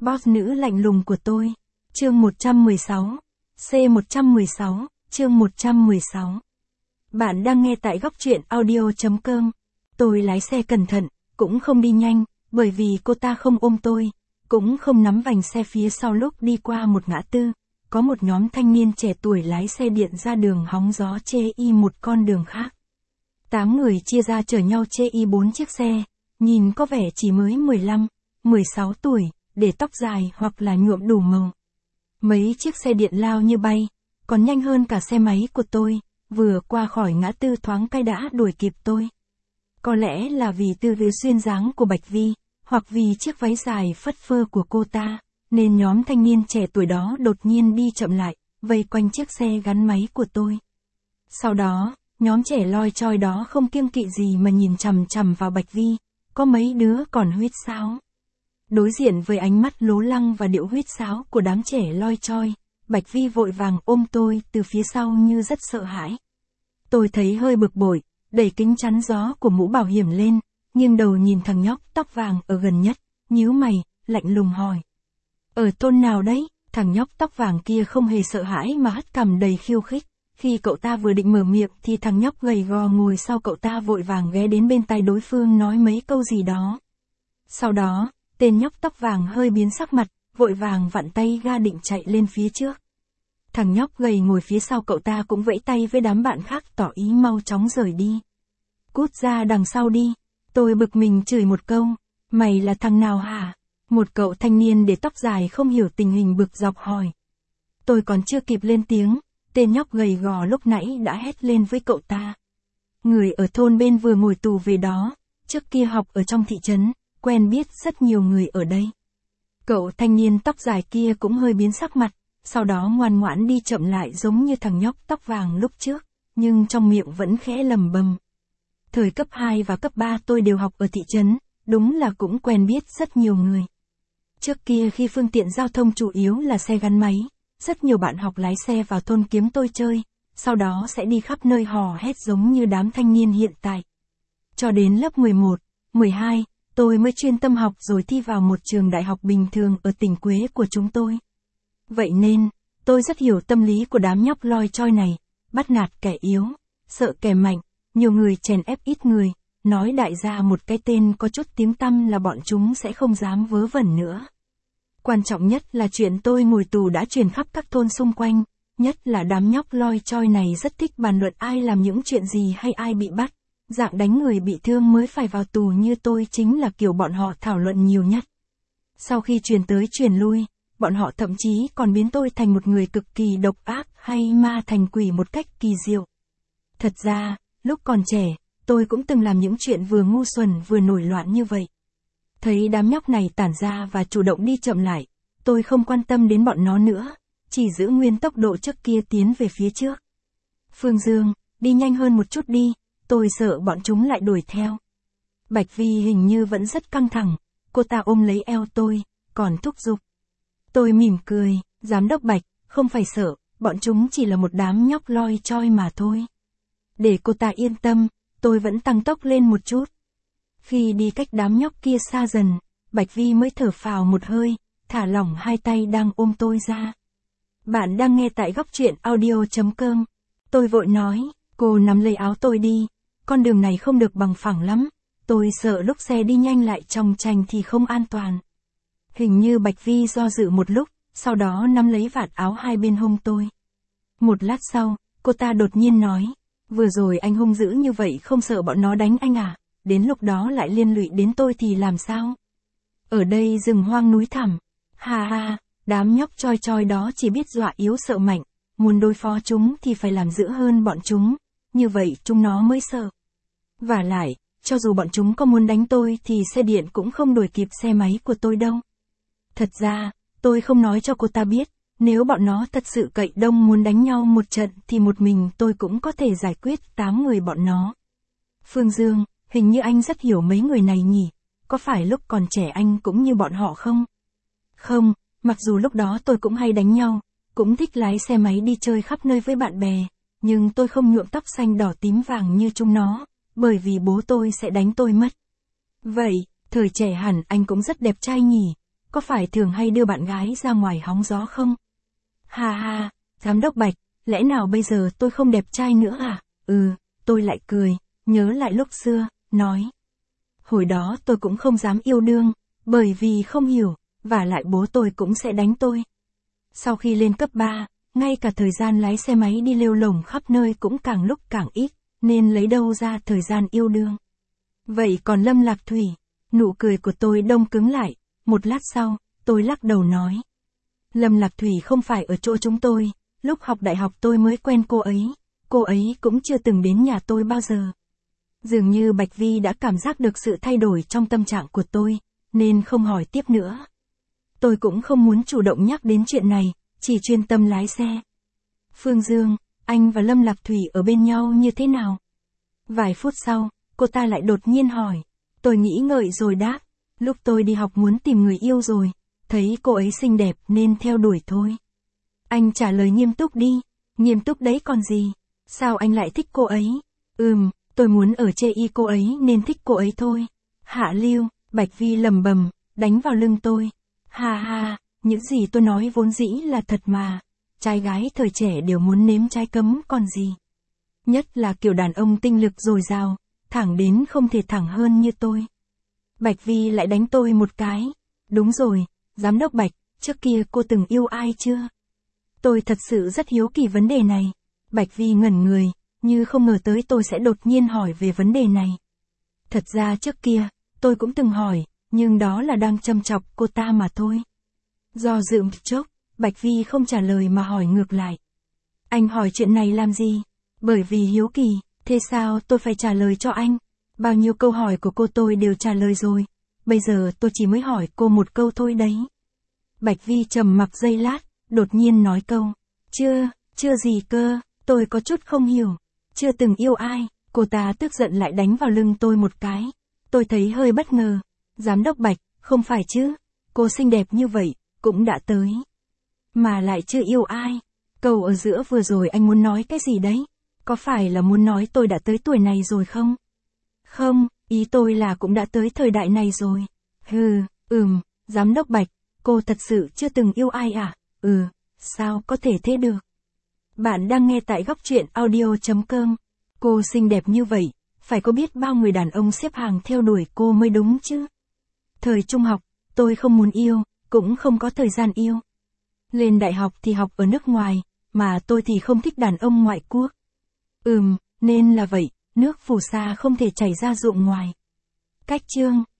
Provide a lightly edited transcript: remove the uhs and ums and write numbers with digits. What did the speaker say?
Boss nữ lạnh lùng của tôi. Chương 116. C116, chương 116. Bạn đang nghe tại góc truyện audio.com. Tôi lái xe cẩn thận, cũng không đi nhanh, bởi vì cô ta không ôm tôi, cũng không nắm vành xe phía sau. Lúc đi qua một ngã tư, có một nhóm thanh niên trẻ tuổi lái xe điện ra đường hóng gió chê y một con đường khác. 8 người chia ra chở nhau chê y 4 chiếc xe, nhìn có vẻ chỉ mới 15, 16 tuổi, để tóc dài hoặc là nhuộm đủ màu. Mấy chiếc xe điện lao như bay, còn nhanh hơn cả xe máy của tôi, vừa qua khỏi ngã tư thoáng cái đã đuổi kịp tôi. Có lẽ là vì tư thế duyên dáng của Bạch Vi, hoặc vì chiếc váy dài phất phơ của cô ta, nên nhóm thanh niên trẻ tuổi đó đột nhiên đi chậm lại, vây quanh chiếc xe gắn máy của tôi. Sau đó, nhóm trẻ loi choi đó không kiêng kỵ gì mà nhìn chằm chằm vào Bạch Vi, có mấy đứa còn huýt sáo. Đối diện với ánh mắt lố lăng và điệu huýt sáo của đám trẻ loi choi, Bạch Vi vội vàng ôm tôi từ phía sau như rất sợ hãi. Tôi thấy hơi bực bội, đẩy kính chắn gió của mũ bảo hiểm lên, nghiêng đầu nhìn thằng nhóc tóc vàng ở gần nhất, nhíu mày, lạnh lùng hỏi. Ở thôn nào đấy? Thằng nhóc tóc vàng kia không hề sợ hãi mà hất cằm đầy khiêu khích. Khi cậu ta vừa định mở miệng thì thằng nhóc gầy gò ngồi sau cậu ta vội vàng ghé đến bên tai đối phương nói mấy câu gì đó. Sau đó, tên nhóc tóc vàng hơi biến sắc mặt, vội vàng vặn tay ga định chạy lên phía trước. Thằng nhóc gầy ngồi phía sau cậu ta cũng vẫy tay với đám bạn khác tỏ ý mau chóng rời đi. Cút ra đằng sau đi. Tôi bực mình chửi một câu. Mày là thằng nào hả? Một cậu thanh niên để tóc dài không hiểu tình hình bực dọc hỏi. Tôi còn chưa kịp lên tiếng, tên nhóc gầy gò lúc nãy đã hét lên với cậu ta. Người ở thôn bên vừa ngồi tù về đó, trước kia học ở trong thị trấn, quen biết rất nhiều người ở đây. Cậu thanh niên tóc dài kia cũng hơi biến sắc mặt, sau đó ngoan ngoãn đi chậm lại giống như thằng nhóc tóc vàng lúc trước, nhưng trong miệng vẫn khẽ lầm bầm. Thời cấp 2 và cấp 3 tôi đều học ở thị trấn, đúng là cũng quen biết rất nhiều người. Trước kia khi phương tiện giao thông chủ yếu là xe gắn máy, rất nhiều bạn học lái xe vào thôn kiếm tôi chơi, sau đó sẽ đi khắp nơi hò hét giống như đám thanh niên hiện tại. Cho đến lớp 11, 12, tôi mới chuyên tâm học rồi thi vào một trường đại học bình thường ở tỉnh Quế của chúng tôi. Vậy nên, tôi rất hiểu tâm lý của đám nhóc loi choi này, bắt nạt kẻ yếu, sợ kẻ mạnh, nhiều người chèn ép ít người, nói đại gia một cái tên có chút tiếng tăm là bọn chúng sẽ không dám vớ vẩn nữa. Quan trọng nhất là chuyện tôi ngồi tù đã truyền khắp các thôn xung quanh, nhất là đám nhóc loi choi này rất thích bàn luận ai làm những chuyện gì hay ai bị bắt, dạng đánh người bị thương mới phải vào tù như tôi chính là kiểu bọn họ thảo luận nhiều nhất. Sau khi truyền tới truyền lui, bọn họ thậm chí còn biến tôi thành một người cực kỳ độc ác hay ma thành quỷ một cách kỳ diệu. Thật ra, lúc còn trẻ, tôi cũng từng làm những chuyện vừa ngu xuẩn vừa nổi loạn như vậy. Thấy đám nhóc này tản ra và chủ động đi chậm lại, tôi không quan tâm đến bọn nó nữa, chỉ giữ nguyên tốc độ trước kia tiến về phía trước. Phương Dương, đi nhanh hơn một chút đi, tôi sợ bọn chúng lại đuổi theo. Bạch Vi hình như vẫn rất căng thẳng, cô ta ôm lấy eo tôi, còn thúc giục. Tôi mỉm cười, giám đốc Bạch, không phải sợ, bọn chúng chỉ là một đám nhóc loi choi mà thôi. Để cô ta yên tâm, tôi vẫn tăng tốc lên một chút. Khi đi cách đám nhóc kia xa dần, Bạch Vi mới thở phào một hơi, thả lỏng hai tay đang ôm tôi ra. Bạn đang nghe tại góc truyện audio.com. Tôi vội nói, cô nắm lấy áo tôi đi, con đường này không được bằng phẳng lắm, tôi sợ lúc xe đi nhanh lại chòng chành thì không an toàn. Hình như Bạch Vi do dự một lúc, sau đó nắm lấy vạt áo hai bên hông tôi. Một lát sau, cô ta đột nhiên nói, vừa rồi anh hung dữ như vậy không sợ bọn nó đánh anh à, đến lúc đó lại liên lụy đến tôi thì làm sao? Ở đây rừng hoang núi thẳm, ha ha, đám nhóc choi choi đó chỉ biết dọa yếu sợ mạnh, muốn đối phó chúng thì phải làm dữ hơn bọn chúng, như vậy chúng nó mới sợ. Vả lại, cho dù bọn chúng có muốn đánh tôi thì xe điện cũng không đuổi kịp xe máy của tôi đâu. Thật ra, tôi không nói cho cô ta biết, nếu bọn nó thật sự cậy đông muốn đánh nhau một trận thì một mình tôi cũng có thể giải quyết 8 người bọn nó. Phương Dương, hình như anh rất hiểu mấy người này nhỉ, có phải lúc còn trẻ anh cũng như bọn họ không? Không, mặc dù lúc đó tôi cũng hay đánh nhau, cũng thích lái xe máy đi chơi khắp nơi với bạn bè, nhưng tôi không nhuộm tóc xanh đỏ tím vàng như chúng nó, bởi vì bố tôi sẽ đánh tôi mất. Vậy, thời trẻ hẳn anh cũng rất đẹp trai nhỉ, có phải thường hay đưa bạn gái ra ngoài hóng gió không? Ha ha, giám đốc Bạch, lẽ nào bây giờ tôi không đẹp trai nữa à? Tôi lại cười, nhớ lại lúc xưa, nói. Hồi đó tôi cũng không dám yêu đương, bởi vì không hiểu, và lại bố tôi cũng sẽ đánh tôi. Sau khi lên cấp 3, ngay cả thời gian lái xe máy đi lêu lổng khắp nơi cũng càng lúc càng ít, nên lấy đâu ra thời gian yêu đương. Vậy còn Lâm Lạc Thủy, nụ cười của tôi đông cứng lại, một lát sau, tôi lắc đầu nói. Lâm Lạc Thủy không phải ở chỗ chúng tôi, lúc học đại học tôi mới quen cô ấy cũng chưa từng đến nhà tôi bao giờ. Dường như Bạch Vi đã cảm giác được sự thay đổi trong tâm trạng của tôi, nên không hỏi tiếp nữa. Tôi cũng không muốn chủ động nhắc đến chuyện này, chỉ chuyên tâm lái xe. Phương Dương, anh và Lâm Lạc Thủy ở bên nhau như thế nào? Vài phút sau, cô ta lại đột nhiên hỏi. Tôi nghĩ ngợi rồi đáp. Lúc tôi đi học muốn tìm người yêu rồi, thấy cô ấy xinh đẹp nên theo đuổi thôi. Anh trả lời nghiêm túc đi. Nghiêm túc đấy còn gì? Sao anh lại thích cô ấy? Tôi muốn ở chê y cô ấy nên thích cô ấy thôi. Hạ lưu, Bạch Vi lầm bầm, đánh vào lưng tôi. Ha ha, những gì tôi nói vốn dĩ là thật mà. Trai gái thời trẻ đều muốn nếm trái cấm còn gì. Nhất là kiểu đàn ông tinh lực dồi dào, thẳng đến không thể thẳng hơn như tôi. Bạch Vi lại đánh tôi một cái. Đúng rồi, giám đốc Bạch, trước kia cô từng yêu ai chưa? Tôi thật sự rất hiếu kỳ vấn đề này. Bạch Vi ngẩn người, như không ngờ tới tôi sẽ đột nhiên hỏi về vấn đề này. Thật ra trước kia, tôi cũng từng hỏi, nhưng đó là đang châm chọc cô ta mà thôi. Do dự một chốc, Bạch Vi không trả lời mà hỏi ngược lại. Anh hỏi chuyện này làm gì? Bởi vì hiếu kỳ, thế sao tôi phải trả lời cho anh? Bao nhiêu câu hỏi của cô tôi đều trả lời rồi. Bây giờ tôi chỉ mới hỏi cô một câu thôi đấy. Bạch Vi trầm mặc giây lát, đột nhiên nói câu. Chưa gì cơ, tôi có chút không hiểu. Chưa từng yêu ai, cô ta tức giận lại đánh vào lưng tôi một cái. Tôi thấy hơi bất ngờ. Giám đốc Bạch, không phải chứ, cô xinh đẹp như vậy, cũng đã tới. Mà lại chưa yêu ai. Câu ở giữa vừa rồi anh muốn nói cái gì đấy? Có phải là muốn nói tôi đã tới tuổi này rồi không? Không, ý tôi là cũng đã tới thời đại này rồi. Giám đốc Bạch, cô thật sự chưa từng yêu ai à? Sao có thể thế được? Bạn đang nghe tại góc truyện audio.com. Cô xinh đẹp như vậy, phải có biết bao người đàn ông xếp hàng theo đuổi cô mới đúng chứ? Thời trung học, tôi không muốn yêu, cũng không có thời gian yêu. Lên đại học thì học ở nước ngoài, mà tôi thì không thích đàn ông ngoại quốc. Nên là vậy, nước phù sa không thể chảy ra ruộng ngoài. Cách chương